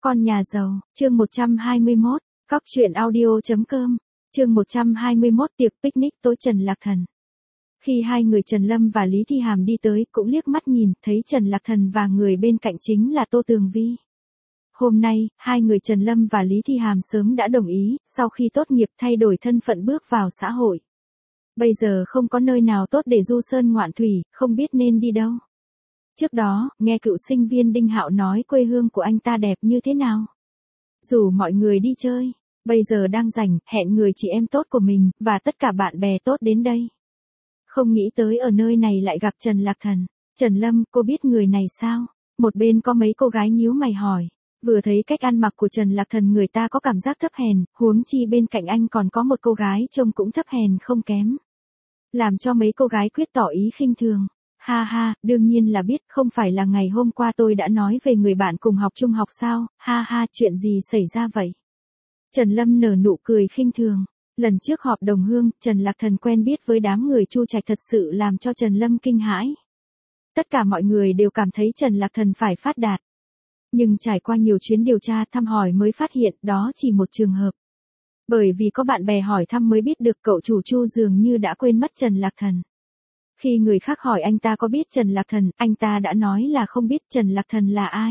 Con nhà giàu, chương 121, Cóc truyện audio.com, chương 121 tiệc picnic tối Trần Lạc Thần. Khi hai người Trần Lâm và Lý Thi Hàm đi tới cũng liếc mắt nhìn thấy Trần Lạc Thần và người bên cạnh chính là Tô Tường Vi. Hôm nay, hai người Trần Lâm và Lý Thi Hàm sớm đã đồng ý, sau khi tốt nghiệp thay đổi thân phận bước vào xã hội. Bây giờ không có nơi nào tốt để du sơn ngoạn thủy, không biết nên đi đâu. Trước đó, nghe cựu sinh viên Đinh Hạo nói quê hương của anh ta đẹp như thế nào. Rủ mọi người đi chơi, bây giờ đang rảnh, hẹn người chị em tốt của mình, và tất cả bạn bè tốt đến đây. Không nghĩ tới ở nơi này lại gặp Trần Lạc Thần. Trần Lâm, cô biết người này sao? Một bên có mấy cô gái nhíu mày hỏi. Vừa thấy cách ăn mặc của Trần Lạc Thần người ta có cảm giác thấp hèn, huống chi bên cạnh anh còn có một cô gái trông cũng thấp hèn không kém. Làm cho mấy cô gái quyết tỏ ý khinh thường. Ha ha, đương nhiên là biết, không phải là ngày hôm qua tôi đã nói về người bạn cùng học trung học sao, ha ha, chuyện gì xảy ra vậy? Trần Lâm nở nụ cười khinh thường. Lần trước họp đồng hương, Trần Lạc Thần quen biết với đám người Chu Trạch thật sự làm cho Trần Lâm kinh hãi. Tất cả mọi người đều cảm thấy Trần Lạc Thần phải phát đạt. Nhưng trải qua nhiều chuyến điều tra thăm hỏi mới phát hiện đó chỉ một trường hợp. Bởi vì có bạn bè hỏi thăm mới biết được cậu chủ Chu dường như đã quên mất Trần Lạc Thần. Khi người khác hỏi anh ta có biết Trần Lạc Thần, anh ta đã nói là không biết Trần Lạc Thần là ai.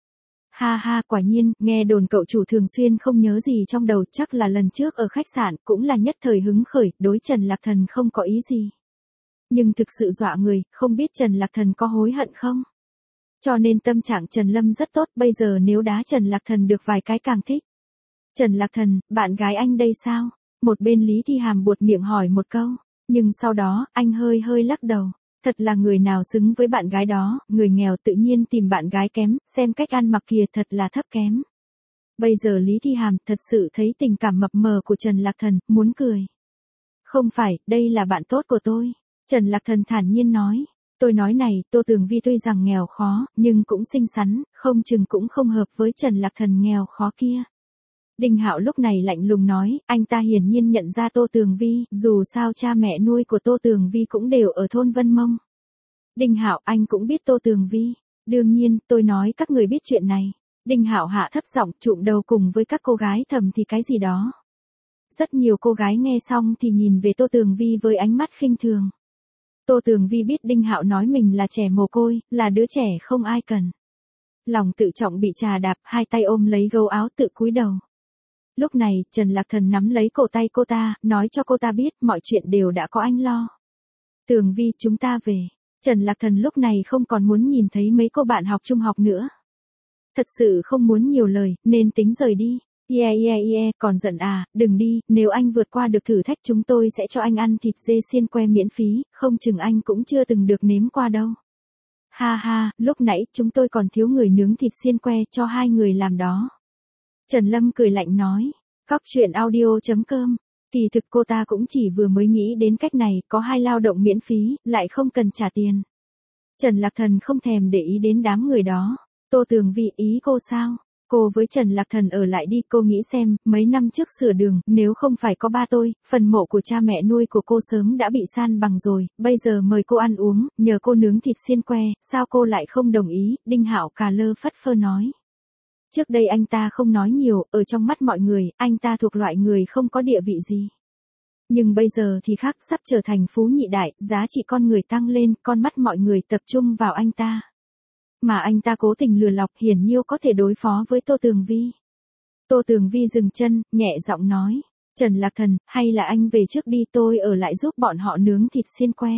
Ha ha, quả nhiên, nghe đồn cậu chủ thường xuyên không nhớ gì trong đầu, chắc là lần trước ở khách sạn, cũng là nhất thời hứng khởi, đối Trần Lạc Thần không có ý gì. Nhưng thực sự dọa người, không biết Trần Lạc Thần có hối hận không? Cho nên tâm trạng Trần Lâm rất tốt, bây giờ nếu đá Trần Lạc Thần được vài cái càng thích. Trần Lạc Thần, bạn gái anh đây sao? Một bên Lý Thi Hàm buột miệng hỏi một câu. Nhưng sau đó, anh hơi lắc đầu. Thật là người nào xứng với bạn gái đó, người nghèo tự nhiên tìm bạn gái kém, xem cách ăn mặc kìa thật là thấp kém. Bây giờ Lý Thi Hàm thật sự thấy tình cảm mập mờ của Trần Lạc Thần, muốn cười. Không phải, đây là bạn tốt của tôi. Trần Lạc Thần thản nhiên nói. Tôi nói này, Tô Tường Vi tuy rằng nghèo khó, nhưng cũng xinh xắn, không chừng cũng không hợp với Trần Lạc Thần nghèo khó kia. Đinh Hạo lúc này lạnh lùng nói, anh ta hiển nhiên nhận ra Tô Tường Vi, dù sao cha mẹ nuôi của Tô Tường Vi cũng đều ở thôn Vân Mông. Đinh Hạo, anh cũng biết Tô Tường Vi. Đương nhiên, tôi nói các người biết chuyện này. Đinh Hạo hạ thấp giọng, trụm đầu cùng với các cô gái thầm thì cái gì đó. Rất nhiều cô gái nghe xong thì nhìn về Tô Tường Vi với ánh mắt khinh thường. Tô Tường Vi biết Đinh Hạo nói mình là trẻ mồ côi, là đứa trẻ không ai cần. Lòng tự trọng bị trà đạp, hai tay ôm lấy gấu áo tự cúi đầu. Lúc này, Trần Lạc Thần nắm lấy cổ tay cô ta, nói cho cô ta biết mọi chuyện đều đã có anh lo. Tường Vi, chúng ta về. Trần Lạc Thần lúc này không còn muốn nhìn thấy mấy cô bạn học trung học nữa. Thật sự không muốn nhiều lời, nên tính rời đi. Yeah, còn giận à, đừng đi, nếu anh vượt qua được thử thách chúng tôi sẽ cho anh ăn thịt dê xiên que miễn phí, không chừng anh cũng chưa từng được nếm qua đâu. Ha ha, lúc nãy chúng tôi còn thiếu người nướng thịt xiên que cho hai người làm đó. Trần Lâm cười lạnh nói, Cóc truyện audio.com, kỳ thực cô ta cũng chỉ vừa mới nghĩ đến cách này, có hai lao động miễn phí, lại không cần trả tiền. Trần Lạc Thần không thèm để ý đến đám người đó. Tô Tường Vi, ý cô sao? Cô với Trần Lạc Thần ở lại đi, cô nghĩ xem, mấy năm trước sửa đường, nếu không phải có ba tôi, phần mộ của cha mẹ nuôi của cô sớm đã bị san bằng rồi, bây giờ mời cô ăn uống, nhờ cô nướng thịt xiên que, sao cô lại không đồng ý? Đinh Hạo cà lơ phất phơ nói. Trước đây anh ta không nói nhiều, ở trong mắt mọi người, anh ta thuộc loại người không có địa vị gì. Nhưng bây giờ thì khác, sắp trở thành phú nhị đại, giá trị con người tăng lên, con mắt mọi người tập trung vào anh ta. Mà anh ta cố tình lừa lọc, hiển nhiêu có thể đối phó với Tô Tường Vi. Tô Tường Vi dừng chân, nhẹ giọng nói, Trần Lạc Thần, hay là anh về trước đi, tôi ở lại giúp bọn họ nướng thịt xiên que.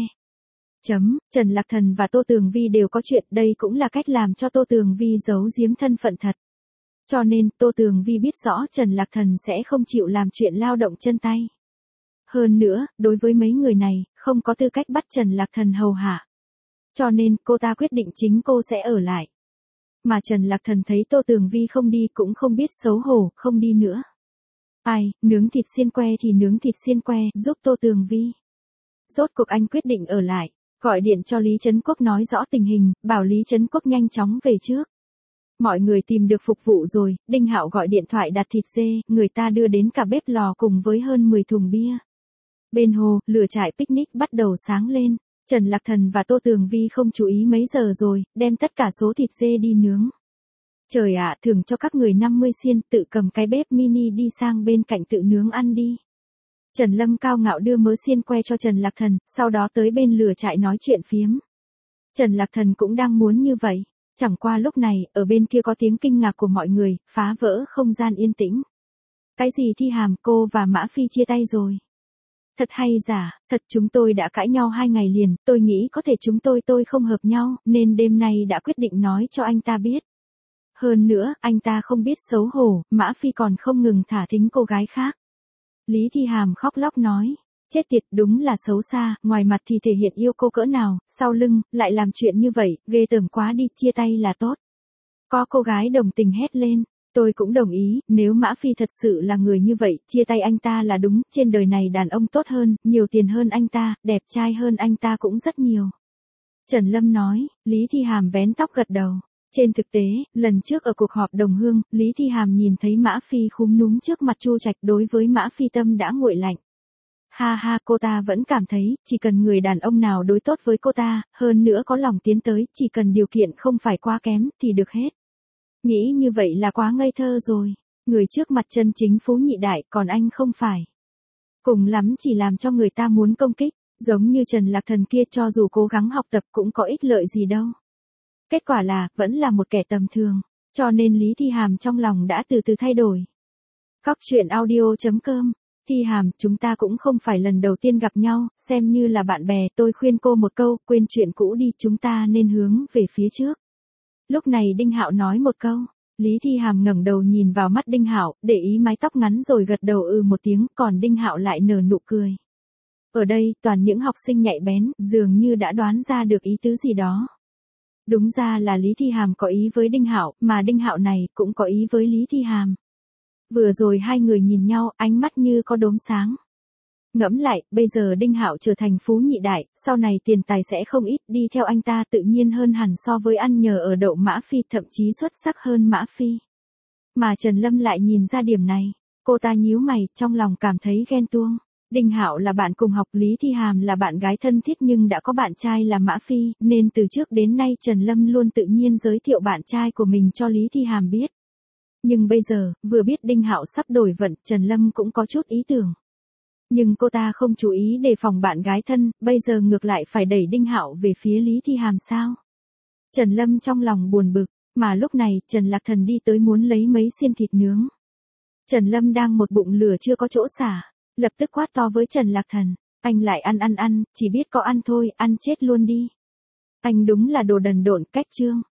Trần Lạc Thần và Tô Tường Vi đều có chuyện, đây cũng là cách làm cho Tô Tường Vi giấu giếm thân phận thật. Cho nên, Tô Tường Vi biết rõ Trần Lạc Thần sẽ không chịu làm chuyện lao động chân tay. Hơn nữa, đối với mấy người này, không có tư cách bắt Trần Lạc Thần hầu hạ. Cho nên, cô ta quyết định chính cô sẽ ở lại. Mà Trần Lạc Thần thấy Tô Tường Vi không đi cũng không biết xấu hổ, không đi nữa. Ai, nướng thịt xiên que thì nướng thịt xiên que, giúp Tô Tường Vi. Rốt cuộc anh quyết định ở lại, gọi điện cho Lý Trấn Quốc nói rõ tình hình, bảo Lý Trấn Quốc nhanh chóng về trước. Mọi người tìm được phục vụ rồi, Đinh Hạo gọi điện thoại đặt thịt dê, người ta đưa đến cả bếp lò cùng với hơn 10 thùng bia. Bên hồ, lửa trại picnic bắt đầu sáng lên. Trần Lạc Thần và Tô Tường Vi không chú ý mấy giờ rồi, đem tất cả số thịt dê đi nướng. Trời ạ, thưởng cho các người 50 xiên, tự cầm cái bếp mini đi sang bên cạnh tự nướng ăn đi. Trần Lâm cao ngạo đưa mớ xiên que cho Trần Lạc Thần, sau đó tới bên lửa trại nói chuyện phiếm. Trần Lạc Thần cũng đang muốn như vậy. Chẳng qua lúc này, ở bên kia có tiếng kinh ngạc của mọi người, phá vỡ không gian yên tĩnh. Cái gì Thi Hàm, cô và Mã Phi chia tay rồi? Thật hay giả, thật chúng tôi đã cãi nhau 2 ngày liền, tôi nghĩ có thể chúng tôi không hợp nhau, nên đêm nay đã quyết định nói cho anh ta biết. Hơn nữa, anh ta không biết xấu hổ, Mã Phi còn không ngừng thả thính cô gái khác. Lý Thi Hàm khóc lóc nói, chết tiệt, đúng là xấu xa, ngoài mặt thì thể hiện yêu cô cỡ nào, sau lưng, lại làm chuyện như vậy, ghê tởm quá đi, chia tay là tốt. Có cô gái đồng tình hét lên, tôi cũng đồng ý, nếu Mã Phi thật sự là người như vậy, chia tay anh ta là đúng, trên đời này đàn ông tốt hơn, nhiều tiền hơn anh ta, đẹp trai hơn anh ta cũng rất nhiều. Trần Lâm nói, Lý Thi Hàm vén tóc gật đầu. Trên thực tế, lần trước ở cuộc họp đồng hương, Lý Thi Hàm nhìn thấy Mã Phi khúm núm trước mặt Chu Trạch, đối với Mã Phi tâm đã nguội lạnh. Ha ha, cô ta vẫn cảm thấy, chỉ cần người đàn ông nào đối tốt với cô ta, hơn nữa có lòng tiến tới, chỉ cần điều kiện không phải quá kém, thì được hết. Nghĩ như vậy là quá ngây thơ rồi. Người trước mặt chân chính phú nhị đại, còn anh không phải. Cùng lắm chỉ làm cho người ta muốn công kích, giống như Trần Lạc Thần kia, cho dù cố gắng học tập cũng có ích lợi gì đâu. Kết quả là, vẫn là một kẻ tầm thường, cho nên Lý Thi Hàm trong lòng đã từ từ thay đổi. Cóc truyện audio.com. Thi Hàm, chúng ta cũng không phải lần đầu tiên gặp nhau, xem như là bạn bè, tôi khuyên cô một câu, quên chuyện cũ đi, chúng ta nên hướng về phía trước. Lúc này Đinh Hạo nói một câu, Lý Thi Hàm ngẩng đầu nhìn vào mắt Đinh Hạo, để ý mái tóc ngắn rồi gật đầu một tiếng, còn Đinh Hạo lại nở nụ cười. Ở đây, toàn những học sinh nhạy bén, dường như đã đoán ra được ý tứ gì đó. Đúng ra là Lý Thi Hàm có ý với Đinh Hạo, mà Đinh Hạo này cũng có ý với Lý Thi Hàm. Vừa rồi hai người nhìn nhau, ánh mắt như có đốm sáng. Ngẫm lại, bây giờ Đinh Hạo trở thành phú nhị đại, sau này tiền tài sẽ không ít, đi theo anh ta tự nhiên hơn hẳn so với ăn nhờ ở đậu Mã Phi, thậm chí xuất sắc hơn Mã Phi. Mà Trần Lâm lại nhìn ra điểm này, cô ta nhíu mày, trong lòng cảm thấy ghen tuông. Đinh Hạo là bạn cùng học, Lý Thi Hàm là bạn gái thân thiết nhưng đã có bạn trai là Mã Phi, nên từ trước đến nay Trần Lâm luôn tự nhiên giới thiệu bạn trai của mình cho Lý Thi Hàm biết. Nhưng bây giờ, vừa biết Đinh Hạo sắp đổi vận, Trần Lâm cũng có chút ý tưởng. Nhưng cô ta không chú ý đề phòng bạn gái thân, bây giờ ngược lại phải đẩy Đinh Hạo về phía Lý Thi Hàm sao? Trần Lâm trong lòng buồn bực, mà lúc này, Trần Lạc Thần đi tới muốn lấy mấy xiên thịt nướng. Trần Lâm đang một bụng lửa chưa có chỗ xả, lập tức quát to với Trần Lạc Thần, anh lại ăn, chỉ biết có ăn thôi, ăn chết luôn đi. Anh đúng là đồ đần độn, cách chương.